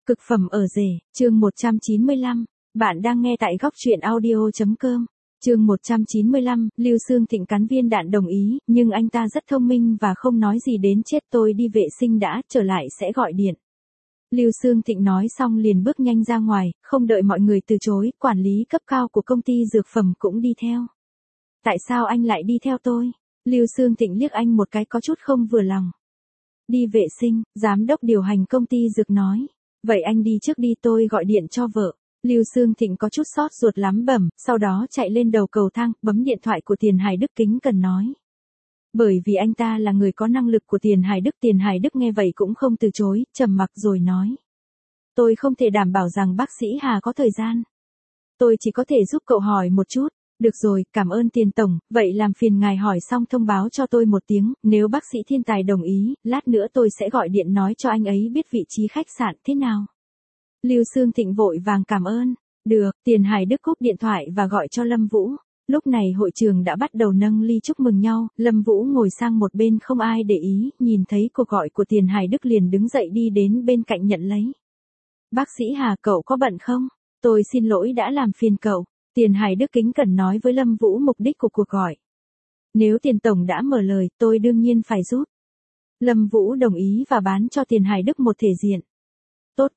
Cực phẩm ở rể, chương 195. Bạn đang nghe tại góc truyện audio.com. Chương 195, Lưu Xương Thịnh cắn viên đạn đồng ý, nhưng anh ta rất thông minh và không nói gì đến chết tôi đi vệ sinh đã, trở lại sẽ gọi điện. Lưu Xương Thịnh nói xong liền bước nhanh ra ngoài, không đợi mọi người từ chối, quản lý cấp cao của công ty dược phẩm cũng đi theo. Tại sao anh lại đi theo tôi? Lưu Xương Thịnh liếc anh một cái có chút không vừa lòng. Đi vệ sinh, giám đốc điều hành công ty dược nói. Vậy anh đi trước đi, tôi gọi điện cho vợ. Lưu Xương Thịnh có chút xót ruột lắm bẩm, sau đó chạy lên đầu cầu thang, bấm điện thoại của Tiền Hải Đức kính cẩn nói. Bởi vì anh ta là người có năng lực của Tiền Hải Đức nghe vậy cũng không từ chối, trầm mặc rồi nói. Tôi không thể đảm bảo rằng bác sĩ Hà có thời gian. Tôi chỉ có thể giúp cậu hỏi một chút. Được rồi, cảm ơn Tiền Tổng, vậy làm phiền ngài hỏi xong thông báo cho tôi một tiếng, nếu bác sĩ Thiên Tài đồng ý, lát nữa tôi sẽ gọi điện nói cho anh ấy biết vị trí khách sạn thế nào. Lưu Xương Thịnh vội vàng cảm ơn. Được, Tiền Hải Đức cúp điện thoại và gọi cho Lâm Vũ. Lúc này hội trường đã bắt đầu nâng ly chúc mừng nhau, Lâm Vũ ngồi sang một bên không ai để ý, nhìn thấy cuộc gọi của Tiền Hải Đức liền đứng dậy đi đến bên cạnh nhận lấy. Bác sĩ Hà, cậu có bận không? Tôi xin lỗi đã làm phiền cậu. Tiền Hải Đức kính cẩn nói với Lâm Vũ mục đích của cuộc gọi. Nếu Tiền Tổng đã mở lời, tôi đương nhiên phải giúp. Lâm Vũ đồng ý và bán cho Tiền Hải Đức một thể diện. Tốt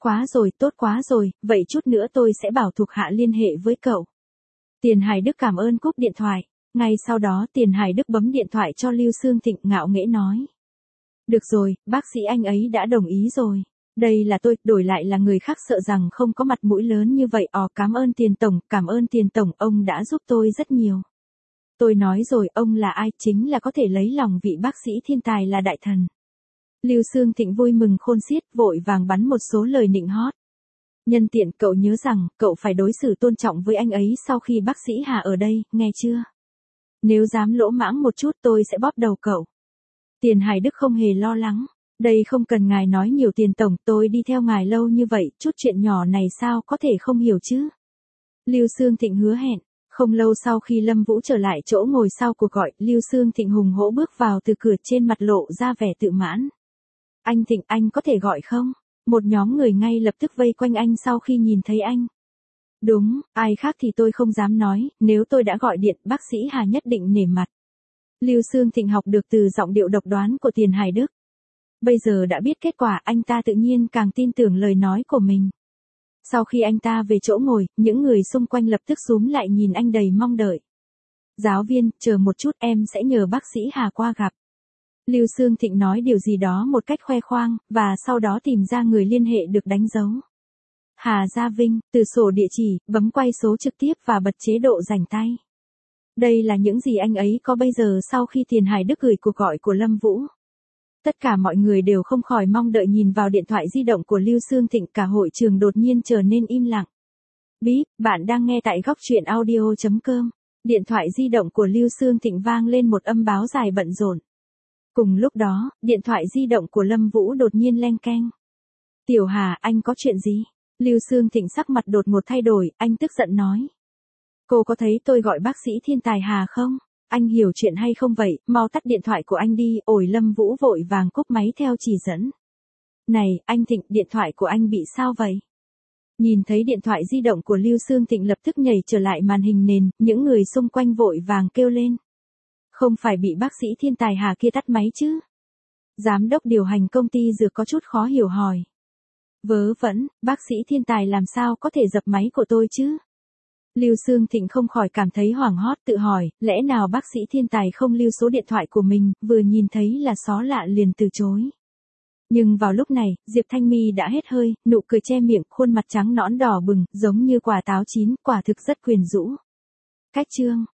quá rồi, vậy chút nữa tôi sẽ bảo thuộc hạ liên hệ với cậu. Tiền Hải Đức cảm ơn cúp điện thoại. Ngay sau đó Tiền Hải Đức bấm điện thoại cho Lưu Xương Thịnh ngạo nghễ nói. Được rồi, bác sĩ anh ấy đã đồng ý rồi. Đây là tôi, đổi lại là người khác sợ rằng không có mặt mũi lớn như vậy. Cảm ơn Tiền Tổng, ông đã giúp tôi rất nhiều. Tôi nói rồi, ông là ai, chính là có thể lấy lòng vị bác sĩ Thiên Tài là đại thần. Lưu Xương Thịnh vui mừng khôn xiết, vội vàng bắn một số lời nịnh hót. Nhân tiện cậu nhớ rằng, cậu phải đối xử tôn trọng với anh ấy sau khi bác sĩ Hà ở đây, nghe chưa? Nếu dám lỗ mãng một chút tôi sẽ bóp đầu cậu. Tiền Hải Đức không hề lo lắng. Đây không cần ngài nói nhiều Tiền Tổng, tôi đi theo ngài lâu như vậy, chút chuyện nhỏ này sao có thể không hiểu chứ? Lưu Xương Thịnh hứa hẹn. Không lâu sau khi Lâm Vũ trở lại chỗ ngồi sau cuộc gọi, Lưu Xương Thịnh hùng hổ bước vào từ cửa, trên mặt lộ ra vẻ tự mãn. Anh Thịnh, anh có thể gọi không? Một nhóm người ngay lập tức vây quanh anh sau khi nhìn thấy anh. Đúng, ai khác thì tôi không dám nói, nếu tôi đã gọi điện, bác sĩ Hà nhất định nể mặt. Lưu Xương Thịnh học được từ giọng điệu độc đoán của Tiền Hải Đức. Bây giờ đã biết kết quả, anh ta tự nhiên càng tin tưởng lời nói của mình. Sau khi anh ta về chỗ ngồi, những người xung quanh lập tức xúm lại nhìn anh đầy mong đợi. Giáo viên, chờ một chút, em sẽ nhờ bác sĩ Hà qua gặp. Lưu Xương Thịnh nói điều gì đó một cách khoe khoang, và sau đó tìm ra người liên hệ được đánh dấu. Hà Gia Vinh, từ sổ địa chỉ, bấm quay số trực tiếp và bật chế độ rảnh tay. Đây là những gì anh ấy có bây giờ sau khi Tiền Hải Đức gửi cuộc gọi của Lâm Vũ. Tất cả mọi người đều không khỏi mong đợi nhìn vào điện thoại di động của Lưu Xương Thịnh, cả hội trường đột nhiên trở nên im lặng. Bíp, bạn đang nghe tại góc truyện audio.com. Điện thoại di động của Lưu Xương Thịnh vang lên một âm báo dài bận rộn. Cùng lúc đó, điện thoại di động của Lâm Vũ đột nhiên leng keng. Tiểu Hà, anh có chuyện gì? Lưu Xương Thịnh sắc mặt đột ngột thay đổi, anh tức giận nói. Cô có thấy tôi gọi bác sĩ Thiên Tài Hà không? Anh hiểu chuyện hay không vậy, mau tắt điện thoại của anh đi. Ôi, Lâm Vũ vội vàng cúp máy theo chỉ dẫn. Này, anh Thịnh, điện thoại của anh bị sao vậy? Nhìn thấy điện thoại di động của Lưu Xương Thịnh lập tức nhảy trở lại màn hình nền, những người xung quanh vội vàng kêu lên. Không phải bị bác sĩ Thiên Tài Hà kia tắt máy chứ? Giám đốc điều hành công ty dược có chút khó hiểu hỏi. Vớ vẩn, bác sĩ Thiên Tài làm sao có thể dập máy của tôi chứ? Lưu Xương Thịnh không khỏi cảm thấy hoảng hốt, tự hỏi, lẽ nào bác sĩ Thiên Tài không lưu số điện thoại của mình, vừa nhìn thấy là xó lạ liền từ chối. Nhưng vào lúc này, Diệp Thanh My đã hết hơi, nụ cười che miệng, khuôn mặt trắng nõn đỏ bừng, giống như quả táo chín, quả thực rất quyến rũ. Cách chương